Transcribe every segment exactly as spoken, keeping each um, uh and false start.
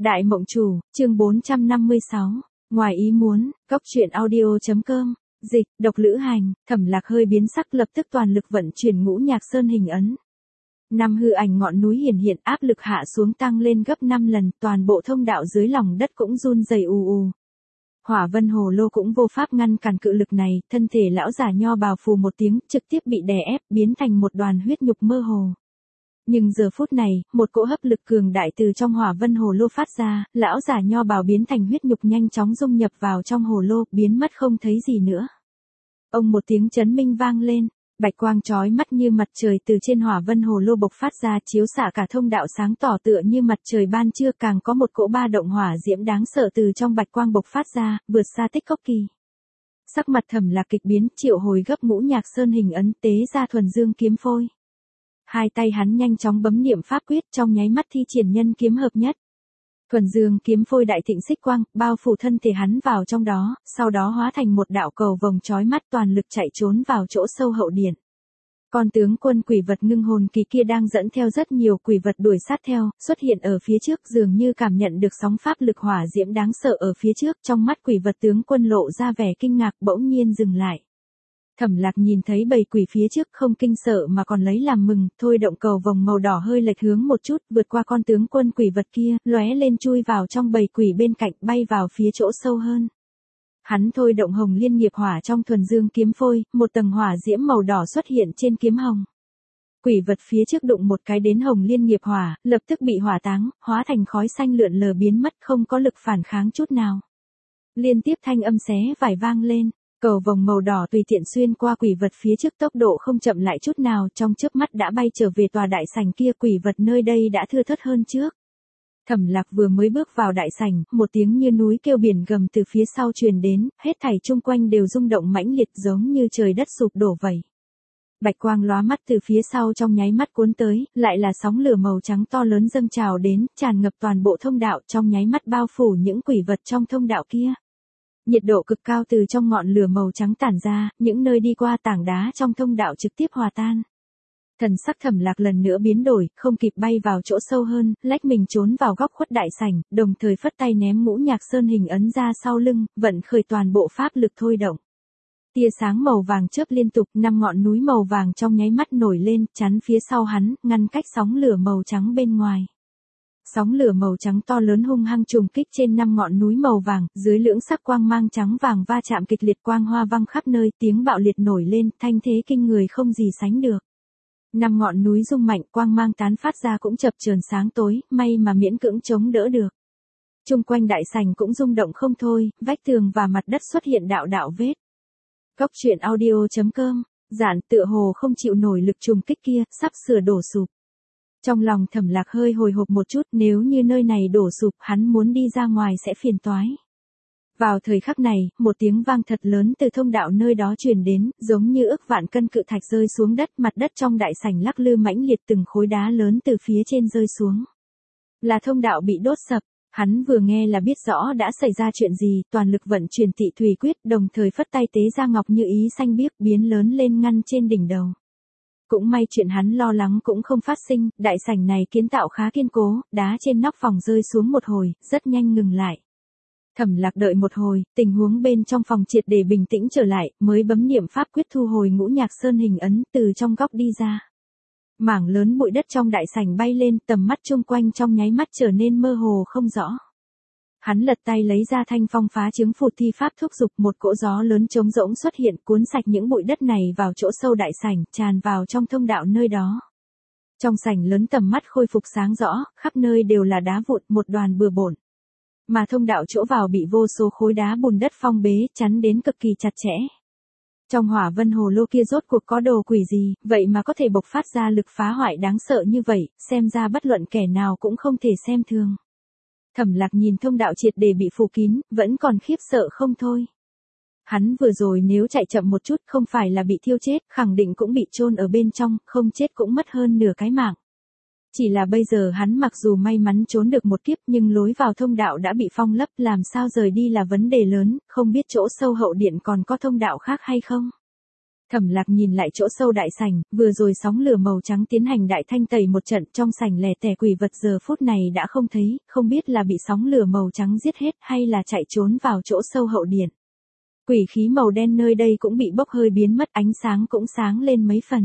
Đại Mộng Chủ, chương bốn trăm năm mươi sáu. Ngoài ý muốn, Cốc Truyện Audio.com, dịch, độc lữ hành, Thẩm Lạc hơi biến sắc lập tức toàn lực vận chuyển Ngũ Nhạc Sơn hình ấn. Năm hư ảnh ngọn núi hiển hiện áp lực hạ xuống tăng lên gấp năm lần, toàn bộ thông đạo dưới lòng đất cũng run rẩy ù ù. Hỏa Vân Hồ Lô cũng vô pháp ngăn cản cự lực này, thân thể lão già nho bào phù một tiếng, trực tiếp bị đè ép, biến thành một đoàn huyết nhục mơ hồ. Nhưng giờ phút này, một cỗ hấp lực cường đại từ trong Hỏa Vân Hồ Lô phát ra, lão già nho bào biến thành huyết nhục nhanh chóng dung nhập vào trong hồ lô, biến mất không thấy gì nữa. Ông một tiếng chấn minh vang lên, bạch quang chói mắt như mặt trời từ trên Hỏa Vân Hồ Lô bộc phát ra, chiếu xạ cả thông đạo sáng tỏ tựa như mặt trời ban trưa, càng có một cỗ ba động hỏa diễm đáng sợ từ trong bạch quang bộc phát ra, vượt xa Tích Cốc Kỳ. Sắc mặt Thẩm Lạc kịch biến, triệu hồi gấp Ngũ Nhạc Sơn hình ấn, tế ra thuần dương kiếm phôi. Hai tay hắn nhanh chóng bấm niệm pháp quyết, trong nháy mắt thi triển nhân kiếm hợp nhất. Thuần dương kiếm phôi đại thịnh xích quang, bao phủ thân thể hắn vào trong đó, sau đó hóa thành một đạo cầu vồng chói mắt, toàn lực chạy trốn vào chỗ sâu hậu điện. Con tướng quân quỷ vật ngưng hồn kỳ kia đang dẫn theo rất nhiều quỷ vật đuổi sát theo, xuất hiện ở phía trước, dường như cảm nhận được sóng pháp lực hỏa diễm đáng sợ ở phía trước, trong mắt quỷ vật tướng quân lộ ra vẻ kinh ngạc, bỗng nhiên dừng lại. Thẩm Lạc nhìn thấy bầy quỷ phía trước không kinh sợ mà còn lấy làm mừng, thôi động cầu vồng màu đỏ hơi lệch hướng một chút, vượt qua con tướng quân quỷ vật kia, lóe lên chui vào trong bầy quỷ bên cạnh, bay vào phía chỗ sâu hơn. Hắn thôi động hồng liên nghiệp hỏa trong thuần dương kiếm phôi, một tầng hỏa diễm màu đỏ xuất hiện trên kiếm hồng. Quỷ vật phía trước đụng một cái đến hồng liên nghiệp hỏa, lập tức bị hỏa táng, hóa thành khói xanh lượn lờ biến mất, không có lực phản kháng chút nào. Liên tiếp thanh âm xé vải vang lên. Cầu vồng màu đỏ tùy tiện xuyên qua quỷ vật phía trước, tốc độ không chậm lại chút nào, trong chớp mắt đã bay trở về tòa đại sảnh kia, quỷ vật nơi đây đã thưa thớt hơn trước. Thẩm Lạc vừa mới bước vào đại sảnh, một tiếng như núi kêu biển gầm từ phía sau truyền đến, hết thảy chung quanh đều rung động mãnh liệt giống như trời đất sụp đổ vậy. Bạch quang lóa mắt từ phía sau trong nháy mắt cuốn tới, lại là sóng lửa màu trắng to lớn dâng trào đến, tràn ngập toàn bộ thông đạo, trong nháy mắt bao phủ những quỷ vật trong thông đạo kia. Nhiệt độ cực cao từ trong ngọn lửa màu trắng tản ra, những nơi đi qua tảng đá trong thông đạo trực tiếp hòa tan. Thần sắc Thẩm Lạc lần nữa biến đổi, không kịp bay vào chỗ sâu hơn, lách mình trốn vào góc khuất đại sảnh, đồng thời phất tay ném Ngũ Nhạc Sơn hình ấn ra sau lưng, vận khởi toàn bộ pháp lực thôi động. Tia sáng màu vàng chớp liên tục, năm ngọn núi màu vàng trong nháy mắt nổi lên, chắn phía sau hắn, ngăn cách sóng lửa màu trắng bên ngoài. Sóng lửa màu trắng to lớn hung hăng trùng kích trên năm ngọn núi màu vàng, dưới lưỡng sắc quang mang trắng vàng va chạm kịch liệt, quang hoa văng khắp nơi, tiếng bạo liệt nổi lên, thanh thế kinh người không gì sánh được. Năm ngọn núi rung mạnh, quang mang tán phát ra cũng chập chờn sáng tối, may mà miễn cưỡng chống đỡ được. Chung quanh đại sảnh cũng rung động không thôi, vách tường và mặt đất xuất hiện đạo đạo vết. Cốc Truyện Audio.com, giản tựa hồ không chịu nổi lực trùng kích kia, sắp sửa đổ sụp. Trong lòng Thẩm Lạc hơi hồi hộp một chút, nếu như nơi này đổ sụp, hắn muốn đi ra ngoài sẽ phiền toái. Vào thời khắc này, một tiếng vang thật lớn từ thông đạo nơi đó truyền đến, giống như ức vạn cân cự thạch rơi xuống đất, mặt đất trong đại sảnh lắc lư mãnh liệt, từng khối đá lớn từ phía trên rơi xuống. Là thông đạo bị đốt sập, hắn vừa nghe là biết rõ đã xảy ra chuyện gì, toàn lực vận chuyển Tị Thủy Quyết, đồng thời phất tay tế ra ngọc như ý xanh biếc biến lớn lên ngăn trên đỉnh đầu. Cũng may chuyện hắn lo lắng cũng không phát sinh, đại sảnh này kiến tạo khá kiên cố, đá trên nóc phòng rơi xuống một hồi, rất nhanh ngừng lại. Thẩm Lạc đợi một hồi, tình huống bên trong phòng triệt để bình tĩnh trở lại, mới bấm niệm pháp quyết thu hồi Ngũ Nhạc Sơn hình ấn, từ trong góc đi ra. Mảng lớn bụi đất trong đại sảnh bay lên, tầm mắt chung quanh trong nháy mắt trở nên mơ hồ không rõ. Hắn lật tay lấy ra thanh phong phá chứng phù thi pháp thúc giục, một cỗ gió lớn trống rỗng xuất hiện, cuốn sạch những bụi đất này vào chỗ sâu đại sảnh, tràn vào trong thông đạo nơi đó. Trong sảnh lớn tầm mắt khôi phục sáng rõ, khắp nơi đều là đá vụn, một đoàn bừa bộn. Mà thông đạo chỗ vào bị vô số khối đá bùn đất phong bế, chắn đến cực kỳ chặt chẽ. Trong Hỏa Vân Hồ Lô kia rốt cuộc có đồ quỷ gì, vậy mà có thể bộc phát ra lực phá hoại đáng sợ như vậy, xem ra bất luận kẻ nào cũng không thể xem thường. Thẩm Lạc nhìn thông đạo triệt để bị phủ kín, vẫn còn khiếp sợ không thôi. Hắn vừa rồi nếu chạy chậm một chút không phải là bị thiêu chết, khẳng định cũng bị chôn ở bên trong, không chết cũng mất hơn nửa cái mạng. Chỉ là bây giờ hắn mặc dù may mắn trốn được một kiếp nhưng lối vào thông đạo đã bị phong lấp, làm sao rời đi là vấn đề lớn, không biết chỗ sâu hậu điện còn có thông đạo khác hay không. Thẩm Lạc nhìn lại chỗ sâu đại sảnh, vừa rồi sóng lửa màu trắng tiến hành đại thanh tẩy một trận, trong sảnh lẻ tẻ quỷ vật giờ phút này đã không thấy, không biết là bị sóng lửa màu trắng giết hết hay là chạy trốn vào chỗ sâu hậu điện. Quỷ khí màu đen nơi đây cũng bị bốc hơi biến mất, ánh sáng cũng sáng lên mấy phần.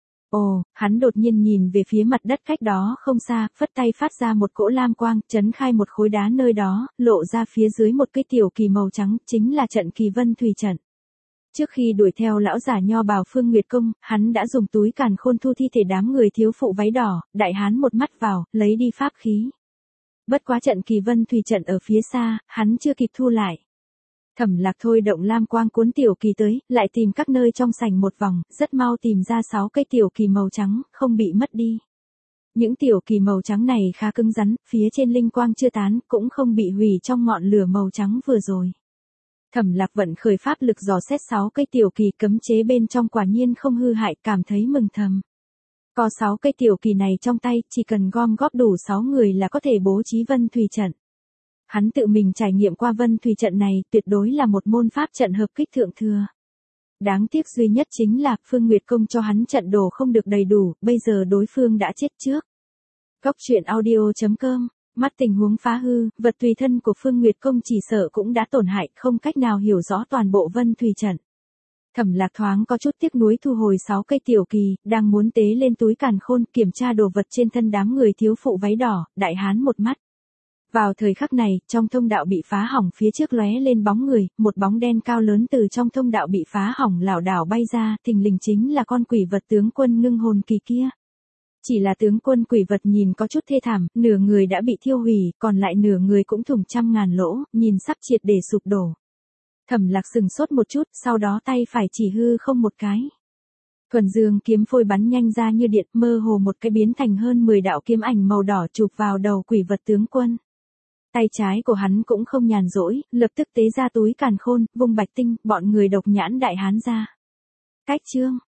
Ồ, hắn đột nhiên nhìn về phía mặt đất cách đó không xa, phất tay phát ra một cỗ lam quang, chấn khai một khối đá nơi đó, lộ ra phía dưới một cái tiểu kỳ màu trắng, chính là trận kỳ vân thủy trận. Trước khi đuổi theo lão giả nho bào Phương Nguyệt Công, hắn đã dùng túi càn khôn thu thi thể đám người thiếu phụ váy đỏ, đại hán một mắt vào, lấy đi pháp khí. Bất quá trận kỳ vân thủy trận ở phía xa, hắn chưa kịp thu lại. Thẩm Lạc thôi động lam quang cuốn tiểu kỳ tới, lại tìm các nơi trong sảnh một vòng, rất mau tìm ra sáu cây tiểu kỳ màu trắng, không bị mất đi. Những tiểu kỳ màu trắng này khá cứng rắn, phía trên linh quang chưa tán, cũng không bị hủy trong ngọn lửa màu trắng vừa rồi. Thẩm Lạc vận khởi pháp lực dò xét sáu cây tiểu kỳ cấm chế bên trong quả nhiên không hư hại, cảm thấy mừng thầm. Có sáu cây tiểu kỳ này trong tay, chỉ cần gom góp đủ sáu người là có thể bố trí vân thủy trận. Hắn tự mình trải nghiệm qua vân thủy trận này, tuyệt đối là một môn pháp trận hợp kích thượng thừa. Đáng tiếc duy nhất chính là Phương Nguyệt Công cho hắn trận đồ không được đầy đủ, bây giờ đối phương đã chết trước. Góc truyện audio chấm com. Mắt tình huống phá hư, vật tùy thân của Phương Nguyệt Công chỉ sợ cũng đã tổn hại, không cách nào hiểu rõ toàn bộ vân thủy trận. Thẩm Lạc thoáng có chút tiếc nuối thu hồi sáu cây tiểu kỳ, đang muốn tế lên túi càn khôn kiểm tra đồ vật trên thân đám người thiếu phụ váy đỏ, đại hán một mắt. Vào thời khắc này, trong thông đạo bị phá hỏng phía trước lóe lên bóng người, một bóng đen cao lớn từ trong thông đạo bị phá hỏng lảo đảo bay ra, thình lình chính là con quỷ vật tướng quân ngưng hồn kỳ kia. Chỉ là tướng quân quỷ vật nhìn có chút thê thảm, nửa người đã bị thiêu hủy, còn lại nửa người cũng thủng trăm ngàn lỗ, nhìn sắp triệt để sụp đổ. Thẩm Lạc sừng sốt một chút, sau đó tay phải chỉ hư không một cái. Thuần dương kiếm phôi bắn nhanh ra như điện, mơ hồ một cái biến thành hơn mười đạo kiếm ảnh màu đỏ chụp vào đầu quỷ vật tướng quân. Tay trái của hắn cũng không nhàn rỗi, lập tức tế ra túi càn khôn, vung bạch tinh, bọn người độc nhãn đại hán ra. Cách chương